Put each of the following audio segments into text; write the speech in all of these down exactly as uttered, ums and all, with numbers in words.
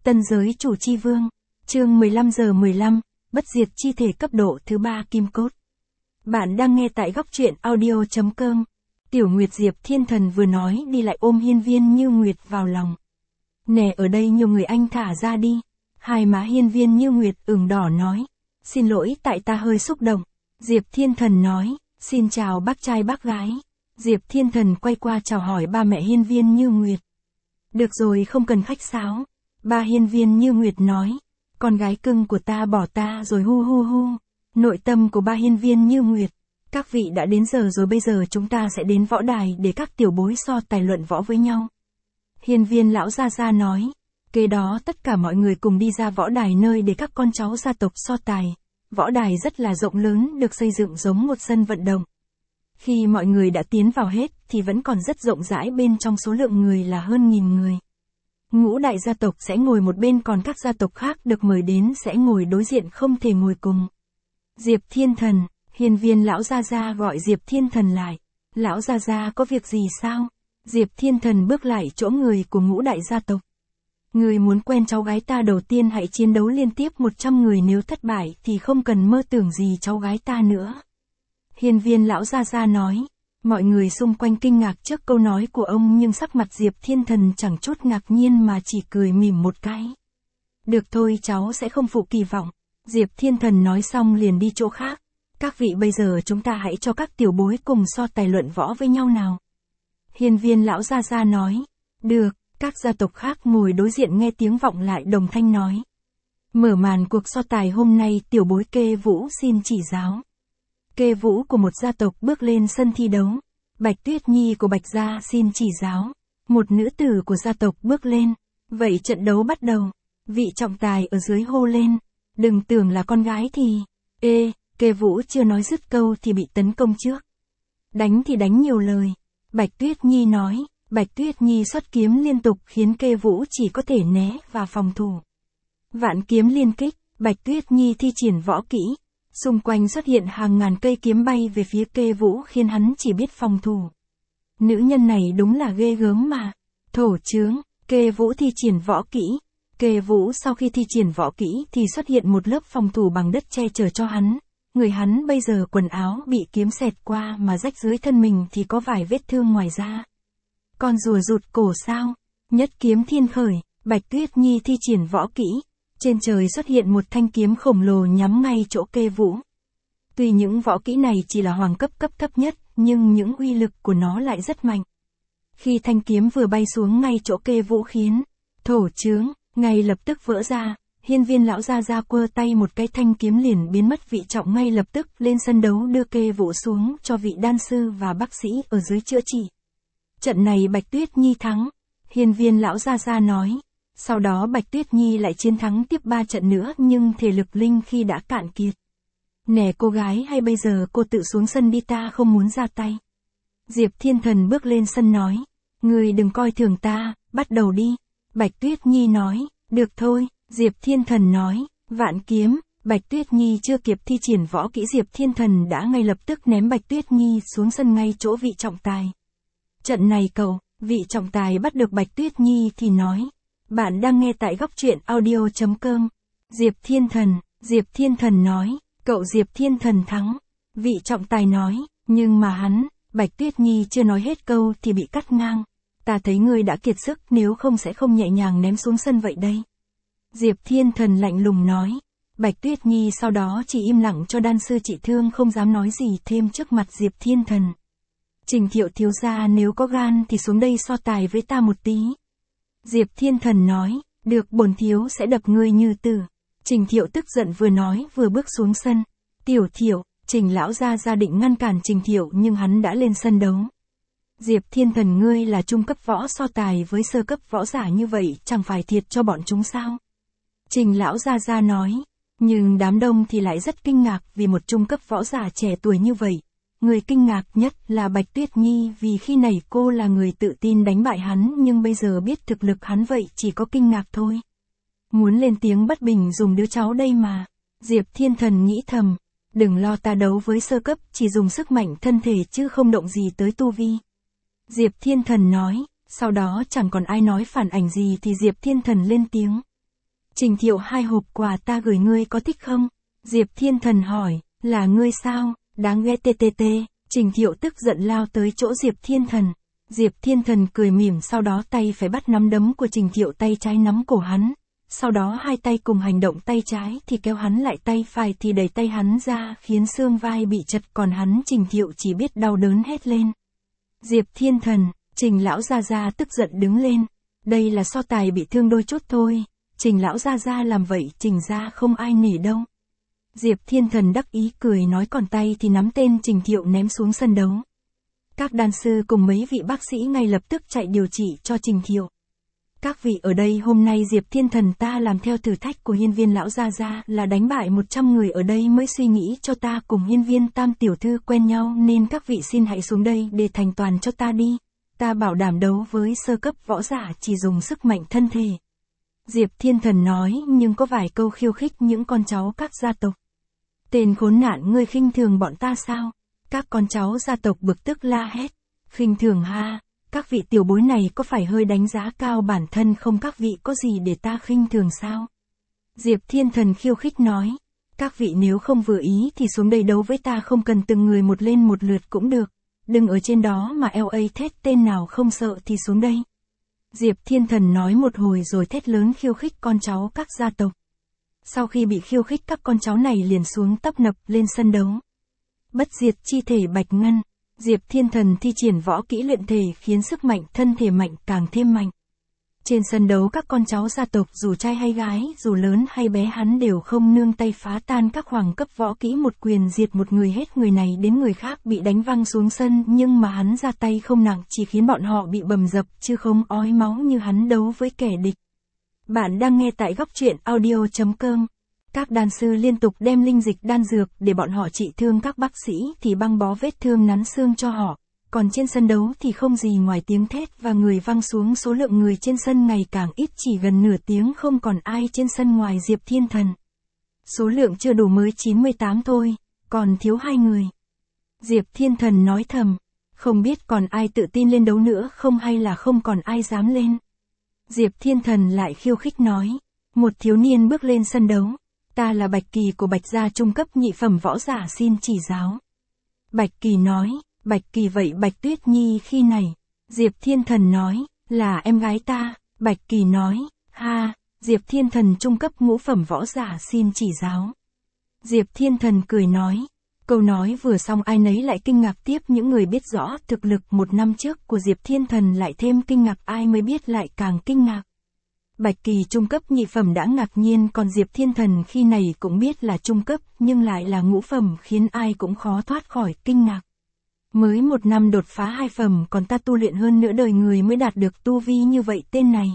Tân giới chủ chi vương. Chương mười lăm giờ mười lăm, bất diệt chi thể cấp độ thứ ba kim cốt. Bạn đang nghe tại góc truyện audio chấm com. Tiểu Nguyệt Diệp Thiên Thần vừa nói đi lại ôm Hiên Viên Như Nguyệt vào lòng. Nè ở đây nhiều người anh thả ra đi. Hai má Hiên Viên Như Nguyệt ửng đỏ nói. Xin lỗi tại ta hơi xúc động. Diệp Thiên Thần nói. Xin chào bác trai bác gái. Diệp Thiên Thần quay qua chào hỏi ba mẹ Hiên Viên Như Nguyệt. Được rồi không cần khách sáo. Ba Hiên Viên Như Nguyệt nói. Con gái cưng của ta bỏ ta rồi hu hu hu. Nội tâm của ba Hiên Viên Như Nguyệt. Các vị đã đến giờ rồi, bây giờ chúng ta sẽ đến võ đài để các tiểu bối so tài luận võ với nhau. Hiên Viên lão gia gia nói. Kế đó tất cả mọi người cùng đi ra võ đài nơi để các con cháu gia tộc so tài. Võ đài rất là rộng lớn, được xây dựng giống một sân vận động. Khi mọi người đã tiến vào hết thì vẫn còn rất rộng rãi, bên trong số lượng người là hơn nghìn người. Ngũ đại gia tộc sẽ ngồi một bên, còn các gia tộc khác được mời đến sẽ ngồi đối diện, không thể ngồi cùng. Diệp Thiên Thần, Hiên Viên lão gia gia gọi Diệp Thiên Thần lại. Lão gia gia có việc gì sao? Diệp Thiên Thần bước lại chỗ người của ngũ đại gia tộc. Người muốn quen cháu gái ta, đầu tiên hãy chiến đấu liên tiếp một trăm người, nếu thất bại thì không cần mơ tưởng gì cháu gái ta nữa. Hiên Viên lão gia gia nói. Mọi người xung quanh kinh ngạc trước câu nói của ông, nhưng sắc mặt Diệp Thiên Thần chẳng chút ngạc nhiên mà chỉ cười mỉm một cái. Được thôi, cháu sẽ không phụ kỳ vọng. Diệp Thiên Thần nói xong liền đi chỗ khác. Các vị, bây giờ chúng ta hãy cho các tiểu bối cùng so tài luận võ với nhau nào. Hiên Viên lão gia gia nói. Được, các gia tộc khác ngồi đối diện nghe tiếng vọng lại đồng thanh nói. Mở màn cuộc so tài hôm nay, tiểu bối Kê Vũ xin chỉ giáo. Kê Vũ của một gia tộc bước lên sân thi đấu. Bạch Tuyết Nhi của Bạch gia xin chỉ giáo. Một nữ tử của gia tộc bước lên. Vậy trận đấu bắt đầu. Vị trọng tài ở dưới hô lên. Đừng tưởng là con gái thì... Ê, Kê Vũ chưa nói dứt câu thì bị tấn công trước. Đánh thì đánh nhiều lời. Bạch Tuyết Nhi nói. Bạch Tuyết Nhi xuất kiếm liên tục khiến Kê Vũ chỉ có thể né và phòng thủ. Vạn kiếm liên kích. Bạch Tuyết Nhi thi triển võ kỹ. Xung quanh xuất hiện hàng ngàn cây kiếm bay về phía Kê Vũ khiến hắn chỉ biết phòng thủ. Nữ nhân này đúng là ghê gớm mà. Thổ chướng, Kê Vũ thi triển võ kỹ. Kê Vũ sau khi thi triển võ kỹ thì xuất hiện một lớp phòng thủ bằng đất che chở cho hắn. Người hắn bây giờ quần áo bị kiếm xẹt qua mà rách, dưới thân mình thì có vài vết thương ngoài da. Con rùa rụt cổ sao? Nhất kiếm thiên khởi, Bạch Tuyết Nhi thi triển võ kỹ. Trên trời xuất hiện một thanh kiếm khổng lồ nhắm ngay chỗ Kê Vũ. Tuy những võ kỹ này chỉ là hoàng cấp cấp thấp nhất, nhưng những uy lực của nó lại rất mạnh. Khi thanh kiếm vừa bay xuống ngay chỗ Kê Vũ khiến thổ chướng ngay lập tức vỡ ra. Hiên Viên lão gia gia quơ tay một cái, thanh kiếm liền biến mất. Vị trọng ngay lập tức lên sân đấu đưa Kê Vũ xuống cho vị đan sư và bác sĩ ở dưới chữa trị. Trận này Bạch Tuyết Nhi thắng. Hiên Viên lão gia gia nói. Sau đó Bạch Tuyết Nhi lại chiến thắng tiếp ba trận nữa, nhưng thể lực linh khi đã cạn kiệt. Nè cô gái, hay bây giờ cô tự xuống sân đi, ta không muốn ra tay. Diệp Thiên Thần bước lên sân nói. Người đừng coi thường ta, bắt đầu đi. Bạch Tuyết Nhi nói. Được thôi, Diệp Thiên Thần nói. Vạn kiếm. Bạch Tuyết Nhi chưa kịp thi triển võ kỹ, Diệp Thiên Thần đã ngay lập tức ném Bạch Tuyết Nhi xuống sân ngay chỗ vị trọng tài. Trận này cậu, vị trọng tài bắt được Bạch Tuyết Nhi thì nói. Bạn đang nghe tại góc truyện audio chấm com. Diệp Thiên Thần, Diệp Thiên Thần nói. Cậu Diệp Thiên Thần thắng. Vị trọng tài nói. Nhưng mà hắn, Bạch Tuyết Nhi chưa nói hết câu thì bị cắt ngang. Ta thấy ngươi đã kiệt sức, nếu không sẽ không nhẹ nhàng ném xuống sân vậy đây. Diệp Thiên Thần lạnh lùng nói. Bạch Tuyết Nhi sau đó chỉ im lặng cho đan sư trị thương, không dám nói gì thêm trước mặt Diệp Thiên Thần. Trình Thiệu thiếu gia, nếu có gan thì xuống đây so tài với ta một tí. Diệp Thiên Thần nói. Được, bổn thiếu sẽ đập ngươi như tử. Trình Thiệu tức giận vừa nói vừa bước xuống sân. Tiểu Thiệu, Trình lão gia gia định ngăn cản Trình Thiệu nhưng hắn đã lên sân đấu. Diệp Thiên Thần, ngươi là trung cấp võ, so tài với sơ cấp võ giả như vậy chẳng phải thiệt cho bọn chúng sao? Trình lão gia gia nói. Nhưng đám đông thì lại rất kinh ngạc vì một trung cấp võ giả trẻ tuổi như vậy. Người kinh ngạc nhất là Bạch Tuyết Nhi, vì khi nãy cô là người tự tin đánh bại hắn, nhưng bây giờ biết thực lực hắn vậy chỉ có kinh ngạc thôi. Muốn lên tiếng bất bình dùng đứa cháu đây mà. Diệp Thiên Thần nghĩ thầm. Đừng lo, ta đấu với sơ cấp chỉ dùng sức mạnh thân thể chứ không động gì tới tu vi. Diệp Thiên Thần nói. Sau đó chẳng còn ai nói phản ảnh gì thì Diệp Thiên Thần lên tiếng. Trình Thiệu hai hộp quà ta gửi ngươi có thích không? Diệp Thiên Thần hỏi, là ngươi sao, đáng ghét tê tê tê. Trình Thiệu tức giận lao tới chỗ Diệp Thiên Thần. Diệp Thiên Thần cười mỉm, sau đó tay phải bắt nắm đấm của Trình Thiệu, tay trái nắm cổ hắn. Sau đó hai tay cùng hành động, tay trái thì kéo hắn lại, tay phải thì đẩy tay hắn ra, khiến xương vai bị chật, còn hắn Trình Thiệu chỉ biết đau đớn hét lên. Diệp Thiên Thần, Trình lão gia gia tức giận đứng lên. Đây là so tài bị thương đôi chút thôi. Trình lão gia gia làm vậy Trình gia không ai nể đâu. Diệp Thiên Thần đắc ý cười nói, còn tay thì nắm tên Trình Thiệu ném xuống sân đấu. Các đan sư cùng mấy vị bác sĩ ngay lập tức chạy điều trị cho Trình Thiệu. Các vị ở đây, hôm nay Diệp Thiên Thần ta làm theo thử thách của hiên viên lão gia gia là đánh bại một trăm người ở đây mới suy nghĩ cho ta cùng hiên viên tam tiểu thư quen nhau, nên các vị xin hãy xuống đây để thành toàn cho ta đi. Ta bảo đảm đấu với sơ cấp võ giả chỉ dùng sức mạnh thân thể. Diệp Thiên Thần nói, nhưng có vài câu khiêu khích những con cháu các gia tộc. Tên khốn nạn, ngươi khinh thường bọn ta sao? Các con cháu gia tộc bực tức la hét. Khinh thường ha, các vị tiểu bối này có phải hơi đánh giá cao bản thân không? Các vị có gì để ta khinh thường sao? Diệp Thiên Thần khiêu khích nói. Các vị nếu không vừa ý thì xuống đây đấu với ta, không cần từng người một lên một lượt cũng được. Đừng ở trên đó mà eo ây thét, tên nào không sợ thì xuống đây. Diệp Thiên Thần nói một hồi rồi thét lớn khiêu khích con cháu các gia tộc. Sau khi bị khiêu khích, các con cháu này liền xuống tấp nập lên sân đấu. Bất diệt chi thể bạch ngân. Diệp Thiên Thần thi triển võ kỹ luyện thể khiến sức mạnh thân thể mạnh càng thêm mạnh. Trên sân đấu, các con cháu gia tộc dù trai hay gái, dù lớn hay bé, hắn đều không nương tay phá tan các hoàng cấp võ kỹ, một quyền diệt một người, hết người này đến người khác bị đánh văng xuống sân, nhưng mà hắn ra tay không nặng, chỉ khiến bọn họ bị bầm dập chứ không ói máu như hắn đấu với kẻ địch. Bạn đang nghe tại góc truyện audio chấm com. Các đan sư liên tục đem linh dịch đan dược để bọn họ trị thương, các bác sĩ thì băng bó vết thương nắn xương cho họ. Còn trên sân đấu thì không gì ngoài tiếng thét và người văng xuống, số lượng người trên sân ngày càng ít, chỉ gần nửa tiếng không còn ai trên sân ngoài Diệp Thiên Thần. Số lượng chưa đủ, mới chín mươi tám thôi, còn thiếu hai người. Diệp Thiên Thần nói thầm, không biết còn ai tự tin lên đấu nữa không, hay là không còn ai dám lên. Diệp Thiên Thần lại khiêu khích nói, một thiếu niên bước lên sân đấu, ta là Bạch Kỳ của Bạch gia, trung cấp nhị phẩm võ giả, xin chỉ giáo. Bạch Kỳ nói, Bạch Kỳ, vậy Bạch Tuyết Nhi khi này? Diệp Thiên Thần nói, là em gái ta. Bạch Kỳ nói, ha, Diệp Thiên Thần trung cấp ngũ phẩm võ giả, xin chỉ giáo. Diệp Thiên Thần cười nói, câu nói vừa xong ai nấy lại kinh ngạc tiếp, những người biết rõ thực lực một năm trước của Diệp Thiên Thần lại thêm kinh ngạc, ai mới biết lại càng kinh ngạc. Bạch Kỳ trung cấp nhị phẩm đã ngạc nhiên, còn Diệp Thiên Thần khi này cũng biết là trung cấp, nhưng lại là ngũ phẩm, khiến ai cũng khó thoát khỏi kinh ngạc. Mới một năm đột phá hai phẩm, còn ta tu luyện hơn nửa đời người mới đạt được tu vi như vậy, tên này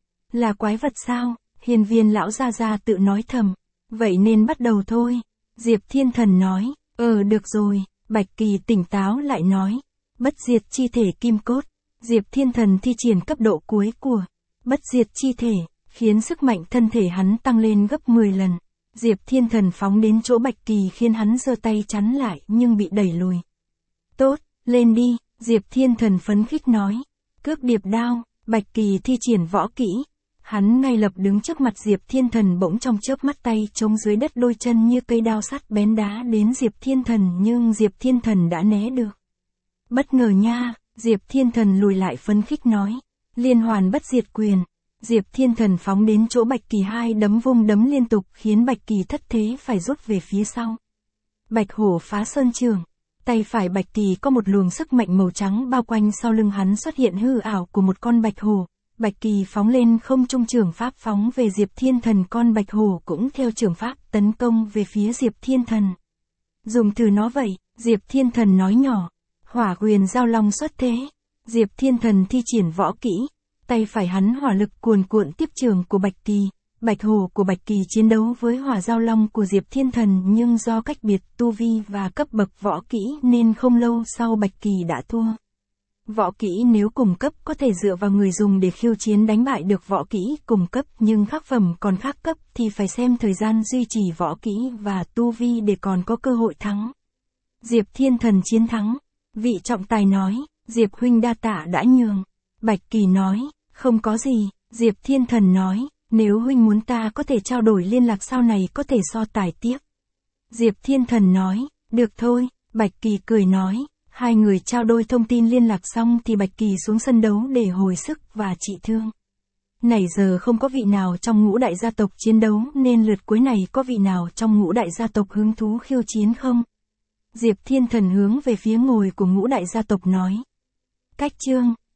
là quái vật sao? Hiên viên lão gia gia tự nói thầm. Vậy nên bắt đầu thôi. Diệp Thiên Thần nói, ờ được rồi. Bạch Kỳ tỉnh táo lại nói, bất diệt chi thể kim cốt. Diệp Thiên Thần thi triển cấp độ cuối của bất diệt chi thể, khiến sức mạnh thân thể hắn tăng lên gấp mười lần. Diệp Thiên Thần phóng đến chỗ Bạch Kỳ, khiến hắn giơ tay chắn lại nhưng bị đẩy lùi. Tốt, lên đi, Diệp Thiên Thần phấn khích nói. Cước điệp đao, Bạch Kỳ thi triển võ kỹ. Hắn ngay lập đứng trước mặt Diệp Thiên Thần, bỗng trong chớp mắt tay chống dưới đất, đôi chân như cây đao sắt bén đá đến Diệp Thiên Thần, nhưng Diệp Thiên Thần đã né được. Bất ngờ nha, Diệp Thiên Thần lùi lại phấn khích nói. Liên hoàn bất diệt quyền. Diệp Thiên Thần phóng đến chỗ Bạch Kỳ, hai đấm vung đấm liên tục, khiến Bạch Kỳ thất thế phải rút về phía sau. Bạch hổ phá sơn trường. Tay phải Bạch Kỳ có một luồng sức mạnh màu trắng bao quanh, sau lưng hắn xuất hiện hư ảo của một con bạch hổ. Bạch Kỳ phóng lên không trung, trường pháp phóng về Diệp Thiên Thần, con bạch hổ cũng theo trường pháp tấn công về phía Diệp Thiên Thần. Dùng thử nó vậy, Diệp Thiên Thần nói nhỏ. Hỏa quyền giao long xuất thế. Diệp Thiên Thần thi triển võ kỹ. Tay phải hắn hỏa lực cuồn cuộn tiếp trường của Bạch Kỳ. Bạch hổ của Bạch Kỳ chiến đấu với hỏa giao long của Diệp Thiên Thần, nhưng do cách biệt tu vi và cấp bậc võ kỹ nên không lâu sau Bạch Kỳ đã thua. Võ kỹ nếu cùng cấp có thể dựa vào người dùng để khiêu chiến đánh bại được võ kỹ cùng cấp, nhưng khác phẩm còn khác cấp thì phải xem thời gian duy trì võ kỹ và tu vi để còn có cơ hội thắng. Diệp Thiên Thần chiến thắng. Vị trọng tài nói, Diệp huynh đa tạ đã nhường. Bạch Kỳ nói, không có gì. Diệp Thiên Thần nói, Nếu huynh muốn ta có thể trao đổi liên lạc sau này có thể so tài tiếp. Diệp Thiên Thần nói, được thôi, Bạch Kỳ cười nói, hai người trao đổi thông tin liên lạc xong thì Bạch Kỳ xuống sân đấu để hồi sức và trị thương. Nãy giờ không có vị nào trong ngũ đại gia tộc chiến đấu nên lượt cuối này có vị nào trong ngũ đại gia tộc hứng thú khiêu chiến không? Diệp Thiên Thần hướng về phía ngồi của ngũ đại gia tộc nói. Cách chương,